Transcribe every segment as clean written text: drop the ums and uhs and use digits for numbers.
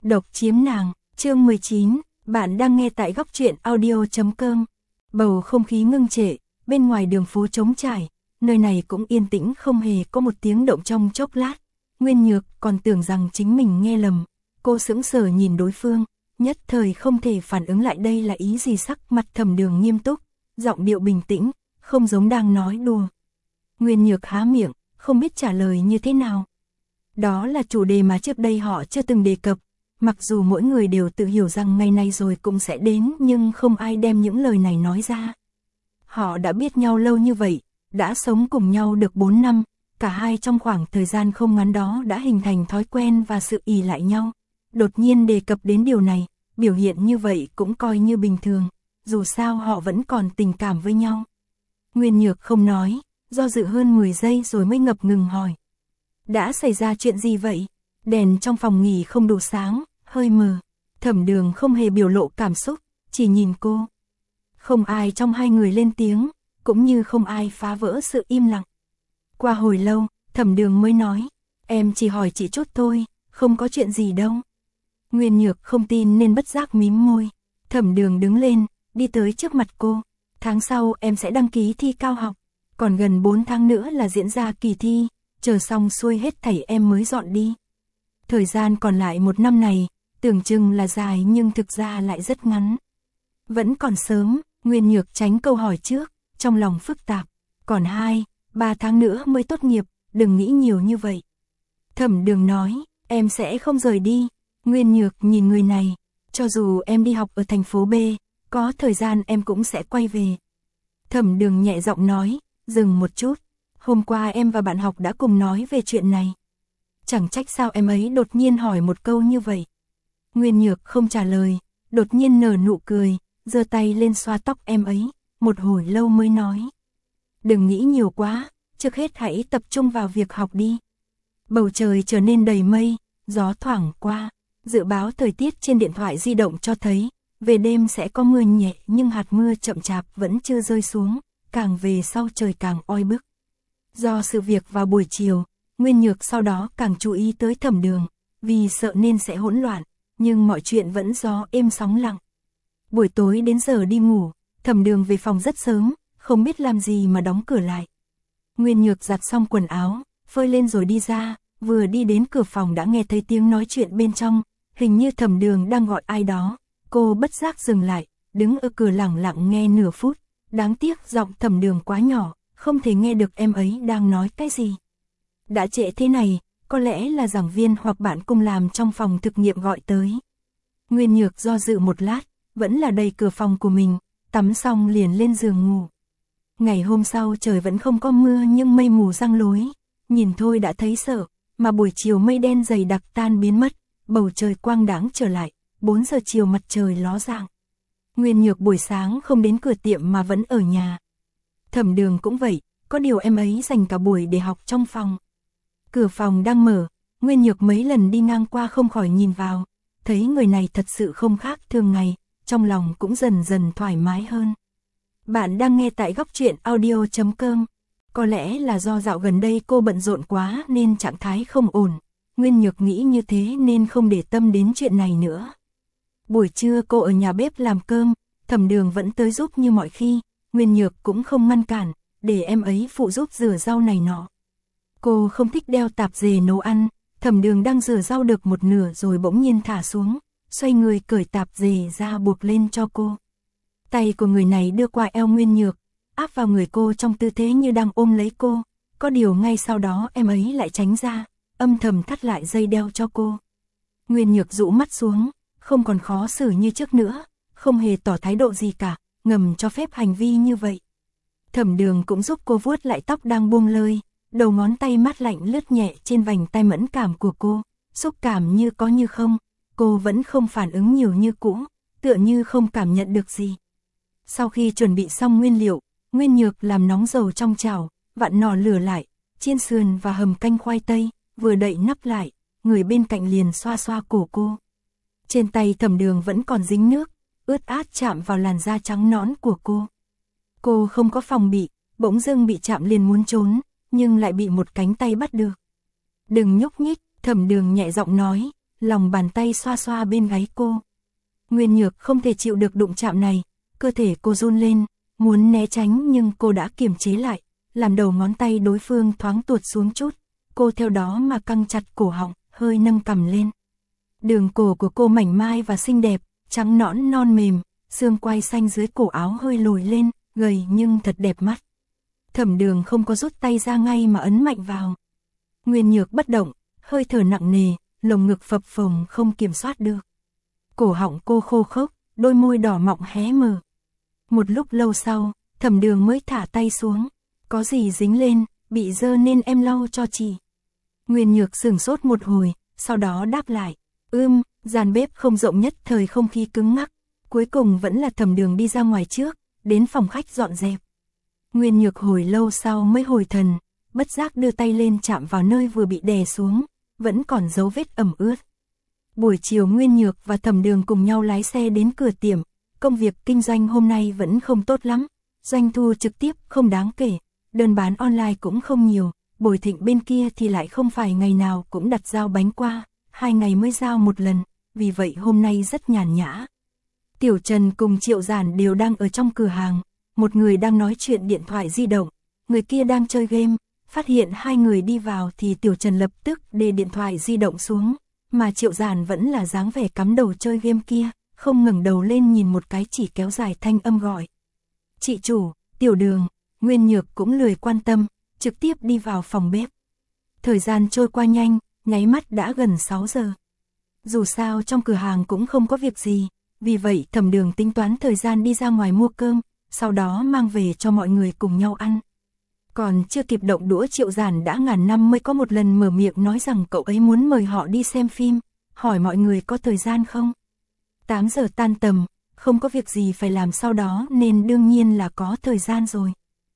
Độc chiếm nàng, chương 19, bạn đang nghe tại góc truyện audio.com. Bầu không khí ngưng trệ, bên ngoài đường phố trống trải, nơi này cũng yên tĩnh không hề có một tiếng động trong chốc lát. Nguyên Nhược còn tưởng rằng chính mình nghe lầm, cô sững sờ nhìn đối phương, nhất thời không thể phản ứng lại đây là ý gì. Sắc mặt Thẩm Đường nghiêm túc, giọng điệu bình tĩnh, không giống đang nói đùa. Nguyên Nhược há miệng, không biết trả lời như thế nào. Đó là chủ đề mà trước đây họ chưa từng đề cập. Mặc dù mỗi người đều tự hiểu rằng ngày này rồi cũng sẽ đến, nhưng không ai đem những lời này nói ra. Họ đã biết nhau lâu như vậy, đã sống cùng nhau được 4 năm, cả hai trong khoảng thời gian không ngắn đó đã hình thành thói quen và sự ỷ lại nhau. Đột nhiên đề cập đến điều này, biểu hiện như vậy cũng coi như bình thường, dù sao họ vẫn còn tình cảm với nhau. Nguyên Nhược không nói, do dự hơn 10 giây rồi mới ngập ngừng hỏi. Đã xảy ra chuyện gì vậy? Đèn trong phòng nghỉ không đủ sáng, hơi mờ. Thẩm Đường không hề biểu lộ cảm xúc, chỉ nhìn cô. Không ai trong hai người lên tiếng, cũng như không ai phá vỡ sự im lặng. Qua hồi lâu, Thẩm Đường mới nói, em chỉ hỏi chị chút thôi, không có chuyện gì đâu. Nguyên Nhược không tin nên bất giác mím môi. Thẩm Đường đứng lên, đi tới trước mặt cô. Tháng sau em sẽ đăng ký thi cao học, còn gần 4 tháng nữa là diễn ra kỳ thi, chờ xong xuôi hết thảy em mới dọn đi. Thời gian còn lại 1 năm này, tưởng chừng là dài nhưng thực ra lại rất ngắn. Vẫn còn sớm, Nguyên Nhược tránh câu hỏi trước, trong lòng phức tạp. Còn 2-3 tháng nữa mới tốt nghiệp, đừng nghĩ nhiều như vậy. Thẩm Đường nói, em sẽ không rời đi. Nguyên Nhược nhìn người này, cho dù em đi học ở thành phố B, có thời gian em cũng sẽ quay về. Thẩm Đường nhẹ giọng nói, dừng một chút. Hôm qua em và bạn học đã cùng nói về chuyện này. Chẳng trách sao em ấy đột nhiên hỏi một câu như vậy. Nguyên Nhược không trả lời, đột nhiên nở nụ cười, giơ tay lên xoa tóc em ấy, một hồi lâu mới nói. Đừng nghĩ nhiều quá, trước hết hãy tập trung vào việc học đi. Bầu trời trở nên đầy mây, gió thoảng qua, dự báo thời tiết trên điện thoại di động cho thấy, về đêm sẽ có mưa nhẹ nhưng hạt mưa chậm chạp vẫn chưa rơi xuống, càng về sau trời càng oi bức. Do sự việc vào buổi chiều, Nguyên Nhược sau đó càng chú ý tới Thẩm Đường, vì sợ nên sẽ hỗn loạn, nhưng mọi chuyện vẫn gió êm sóng lặng. Buổi tối đến giờ đi ngủ, Thẩm Đường về phòng rất sớm, không biết làm gì mà đóng cửa lại. Nguyên Nhược giặt xong quần áo, phơi lên rồi đi ra, vừa đi đến cửa phòng đã nghe thấy tiếng nói chuyện bên trong, hình như Thẩm Đường đang gọi ai đó. Cô bất giác dừng lại, đứng ở cửa lặng lặng nghe nửa phút, đáng tiếc giọng Thẩm Đường quá nhỏ, không thể nghe được em ấy đang nói cái gì. Đã trễ thế này, có lẽ là giảng viên hoặc bạn cùng làm trong phòng thực nghiệm gọi tới. Nguyên Nhược do dự một lát, vẫn là đẩy cửa phòng của mình, tắm xong liền lên giường ngủ. Ngày hôm sau trời vẫn không có mưa nhưng mây mù giăng lối, nhìn thôi đã thấy sợ, mà buổi chiều mây đen dày đặc tan biến mất, bầu trời quang đãng trở lại, 4 giờ chiều mặt trời ló dạng. Nguyên Nhược buổi sáng không đến cửa tiệm mà vẫn ở nhà. Thẩm Đường cũng vậy, có điều em ấy dành cả buổi để học trong phòng. Cửa phòng đang mở, Nguyên Nhược mấy lần đi ngang qua không khỏi nhìn vào, thấy người này thật sự không khác thường ngày, trong lòng cũng dần dần thoải mái hơn. Bạn đang nghe tại góc truyện audio.com. Có lẽ là do dạo gần đây cô bận rộn quá nên trạng thái không ổn. Nguyên Nhược nghĩ như thế nên không để tâm đến chuyện này nữa. Buổi trưa cô ở nhà bếp làm cơm, Thẩm Đường vẫn tới giúp như mọi khi, Nguyên Nhược cũng không ngăn cản, để em ấy phụ giúp rửa rau này nọ. Cô không thích đeo tạp dề nấu ăn, Thẩm Đường đang rửa rau được một nửa rồi bỗng nhiên thả xuống, xoay người cởi tạp dề ra buộc lên cho cô. Tay của người này đưa qua eo Nguyên Nhược, áp vào người cô trong tư thế như đang ôm lấy cô, có điều ngay sau đó em ấy lại tránh ra, âm thầm thắt lại dây đeo cho cô. Nguyên Nhược rũ mắt xuống, không còn khó xử như trước nữa, không hề tỏ thái độ gì cả, ngầm cho phép hành vi như vậy. Thẩm Đường cũng giúp cô vuốt lại tóc đang buông lơi, đầu ngón tay mát lạnh lướt nhẹ trên vành tai mẫn cảm của cô, xúc cảm như có như không, cô vẫn không phản ứng nhiều như cũ, tựa như không cảm nhận được gì. Sau khi chuẩn bị xong nguyên liệu, Nguyên Nhược làm nóng dầu trong chảo, vặn nỏ lửa lại, chiên sườn và hầm canh khoai tây, vừa đậy nắp lại, người bên cạnh liền xoa xoa cổ cô. Trên tay Thẩm Đường vẫn còn dính nước, ướt át chạm vào làn da trắng nõn của cô. Cô không có phòng bị, bỗng dưng bị chạm liền muốn trốn, nhưng lại bị một cánh tay bắt được. Đừng nhúc nhích, Thẩm Đường nhẹ giọng nói, lòng bàn tay xoa xoa bên gáy cô. Nguyên Nhược không thể chịu được đụng chạm này, cơ thể cô run lên, muốn né tránh nhưng cô đã kiềm chế lại, làm đầu ngón tay đối phương thoáng tuột xuống chút, cô theo đó mà căng chặt cổ họng, hơi nâng cằm lên. Đường cổ của cô mảnh mai và xinh đẹp, trắng nõn non mềm, xương quai xanh dưới cổ áo hơi lồi lên, gầy nhưng thật đẹp mắt. Thẩm Đường không có rút tay ra ngay mà ấn mạnh vào. Nguyên Nhược bất động, hơi thở nặng nề, lồng ngực phập phồng không kiểm soát được. Cổ họng cô khô khốc, đôi môi đỏ mọng hé mở. Một lúc lâu sau, Thẩm Đường mới thả tay xuống. Có gì dính lên, bị dơ nên em lau cho chị. Nguyên Nhược sửng sốt một hồi, sau đó đáp lại. Gian bếp không rộng nhất thời không khí cứng ngắc. Cuối cùng vẫn là Thẩm Đường đi ra ngoài trước, đến phòng khách dọn dẹp. Nguyên Nhược hồi lâu sau mới hồi thần, bất giác đưa tay lên chạm vào nơi vừa bị đè xuống, vẫn còn dấu vết ẩm ướt. Buổi chiều Nguyên Nhược và Thẩm Đường cùng nhau lái xe đến cửa tiệm, công việc kinh doanh hôm nay vẫn không tốt lắm, doanh thu trực tiếp không đáng kể, đơn bán online cũng không nhiều, Bồi Thịnh bên kia thì lại không phải ngày nào cũng đặt giao bánh qua, 2 ngày mới giao một lần, vì vậy hôm nay rất nhàn nhã. Tiểu Trần cùng Triệu Giản đều đang ở trong cửa hàng, một người đang nói chuyện điện thoại di động, người kia đang chơi game, phát hiện hai người đi vào thì Tiểu Trần lập tức để điện thoại di động xuống, mà Triệu Giản vẫn là dáng vẻ cắm đầu chơi game kia, không ngẩng đầu lên nhìn một cái, chỉ kéo dài thanh âm gọi. Chị chủ, Tiểu Đường. Nguyên Nhược cũng lười quan tâm, trực tiếp đi vào phòng bếp. Thời gian trôi qua nhanh, nháy mắt đã gần 6 giờ. Dù sao trong cửa hàng cũng không có việc gì, vì vậy Thẩm Đường tính toán thời gian đi ra ngoài mua cơm, sau đó mang về cho mọi người cùng nhau ăn. Còn chưa kịp động đũa, Triệu Giản đã ngàn năm mới có một lần mở miệng nói rằng cậu ấy muốn mời họ đi xem phim, hỏi mọi người có thời gian không. 8 giờ tan tầm, không có việc gì phải làm sau đó nên đương nhiên là có thời gian rồi.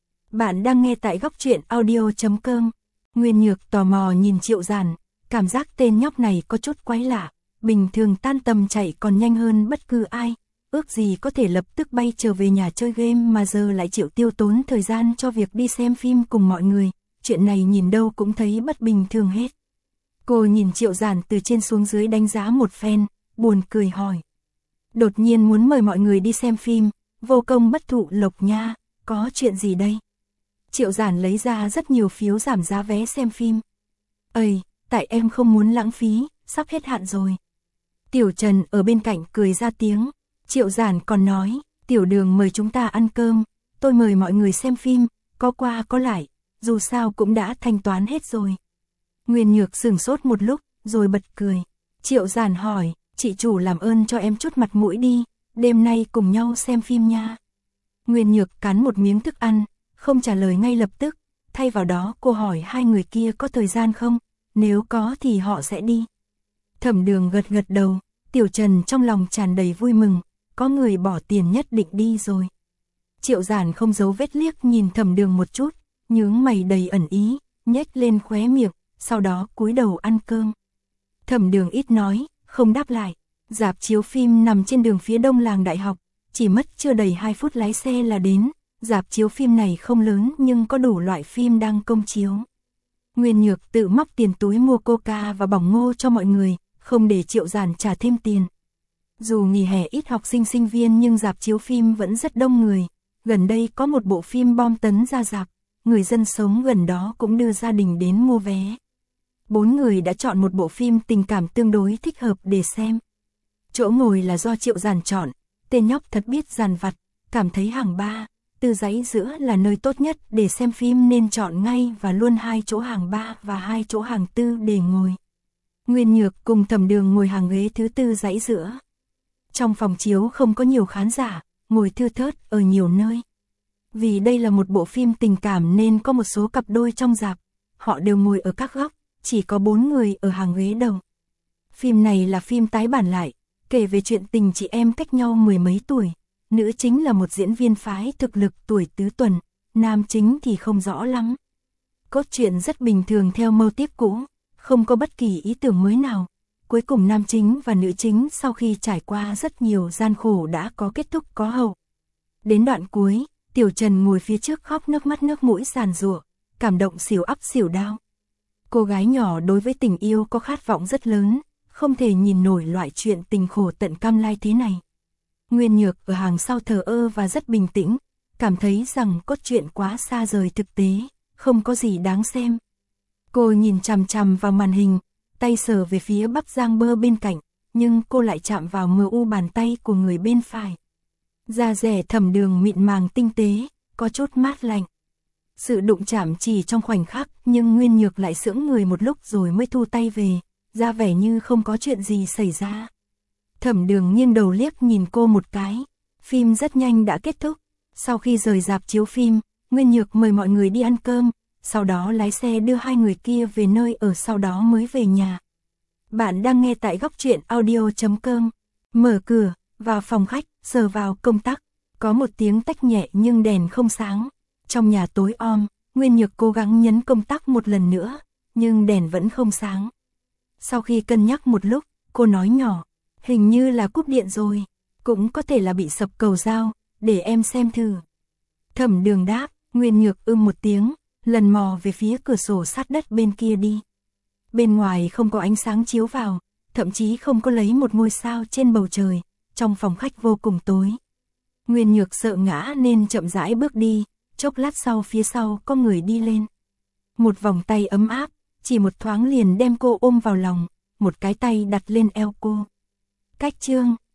Bạn đang nghe tại góc truyện audio.com. Nguyên Nhược tò mò nhìn Triệu Giản, cảm giác tên nhóc này có chút quái lạ, bình thường tan tầm chạy còn nhanh hơn bất cứ ai, ước gì có thể lập tức bay trở về nhà chơi game mà giờ lại chịu tiêu tốn thời gian cho việc đi xem phim cùng mọi người, chuyện này nhìn đâu cũng thấy bất bình thường hết. Cô nhìn Triệu Giản từ trên xuống dưới đánh giá một phen, buồn cười hỏi. Đột nhiên muốn mời mọi người đi xem phim, vô công bất thụ lộc nha, có chuyện gì đây? Triệu Giản lấy ra rất nhiều phiếu giảm giá vé xem phim. Ây, tại em không muốn lãng phí, sắp hết hạn rồi. Tiểu Trần ở bên cạnh cười ra tiếng. Triệu Giản còn nói, Tiểu Đường mời chúng ta ăn cơm, tôi mời mọi người xem phim, có qua có lại, dù sao cũng đã thanh toán hết rồi. Nguyên Nhược sửng sốt một lúc, rồi bật cười. Triệu Giản hỏi, chị chủ làm ơn cho em chút mặt mũi đi, đêm nay cùng nhau xem phim nha. Nguyên Nhược cắn một miếng thức ăn, không trả lời ngay lập tức, thay vào đó cô hỏi hai người kia có thời gian không, nếu có thì họ sẽ đi. Thẩm Đường gật gật đầu, Tiểu Trần trong lòng tràn đầy vui mừng, có người bỏ tiền nhất định đi rồi. Triệu Giản không giấu vết liếc nhìn Thẩm Đường một chút, nhướng mày đầy ẩn ý, nhếch lên khóe miệng, sau đó cúi đầu ăn cơm. Thẩm Đường ít nói, không đáp lại. Rạp chiếu phim nằm trên đường phía đông làng đại học, chỉ mất chưa đầy 2 phút lái xe là đến. Rạp chiếu phim này không lớn nhưng có đủ loại phim đang công chiếu. Nguyên Nhược tự móc tiền túi mua coca và bỏng ngô cho mọi người, không để Triệu Giản trả thêm tiền. Dù nghỉ hè ít học sinh sinh viên nhưng rạp chiếu phim vẫn rất đông người. Gần đây có một bộ phim bom tấn ra rạp, người dân sống gần đó cũng đưa gia đình đến mua vé. 4 người đã chọn một bộ phim tình cảm tương đối thích hợp để xem. Chỗ ngồi là do Triệu Giản chọn, tên nhóc thật biết dàn vặt, cảm thấy hàng 3, 4 dãy giữa là nơi tốt nhất để xem phim nên chọn ngay và luôn 2 chỗ hàng 3 và 2 chỗ hàng 4 để ngồi. Nguyên Nhược cùng Thẩm Đường ngồi hàng ghế thứ 4 dãy giữa. Trong phòng chiếu không có nhiều khán giả, ngồi thưa thớt ở nhiều nơi. Vì đây là một bộ phim tình cảm nên có một số cặp đôi trong rạp, họ đều ngồi ở các góc, chỉ có 4 người ở hàng ghế đầu. Phim này là phim tái bản lại, kể về chuyện tình chị em cách nhau 10 mấy tuổi. Nữ chính là một diễn viên phái thực lực tuổi tứ tuần, nam chính thì không rõ lắm. Cốt truyện rất bình thường theo mâu típ cũ, không có bất kỳ ý tưởng mới nào. Cuối cùng nam chính và nữ chính sau khi trải qua rất nhiều gian khổ đã có kết thúc có hậu. Đến đoạn cuối, Tiểu Trần ngồi phía trước khóc nước mắt nước mũi giàn giụa, cảm động xỉu ắp xỉu đau. Cô gái nhỏ đối với tình yêu có khát vọng rất lớn, không thể nhìn nổi loại chuyện tình khổ tận cam lai thế này. Nguyên Nhược ở hàng sau thờ ơ và rất bình tĩnh, cảm thấy rằng cốt truyện quá xa rời thực tế, không có gì đáng xem. Cô nhìn chằm chằm vào màn hình, tay sờ về phía bắp rang bơ bên cạnh, nhưng cô lại chạm vào mu bàn tay của người bên phải. Da dẻ Thẩm Đường mịn màng tinh tế, có chút mát lạnh. Sự đụng chạm chỉ trong khoảnh khắc, nhưng Nguyên Nhược lại sững người một lúc rồi mới thu tay về, ra vẻ như không có chuyện gì xảy ra. Thẩm Đường nghiêng đầu liếc nhìn cô một cái. Phim rất nhanh đã kết thúc. Sau khi rời rạp chiếu phim, Nguyên Nhược mời mọi người đi ăn cơm, sau đó lái xe đưa hai người kia về nơi ở, sau đó mới về nhà. Bạn đang nghe tại góc truyện audio.com. Mở cửa, vào phòng khách, sờ vào công tắc. Có một tiếng tách nhẹ nhưng đèn không sáng. Trong nhà tối om, Nguyên Nhược cố gắng nhấn công tắc một lần nữa, nhưng đèn vẫn không sáng. Sau khi cân nhắc một lúc, cô nói nhỏ, hình như là cúp điện rồi, cũng có thể là bị sập cầu dao, để em xem thử. Thẩm Đường đáp, Nguyên Nhược một tiếng, lần mò về phía cửa sổ sát đất bên kia đi. Bên ngoài không có ánh sáng chiếu vào, thậm chí không có lấy một ngôi sao trên bầu trời, trong phòng khách vô cùng tối. Nguyên Nhược sợ ngã nên chậm rãi bước đi, chốc lát sau phía sau có người đi lên. Một vòng tay ấm áp, chỉ một thoáng liền đem cô ôm vào lòng, một cái tay đặt lên eo cô. Cách chương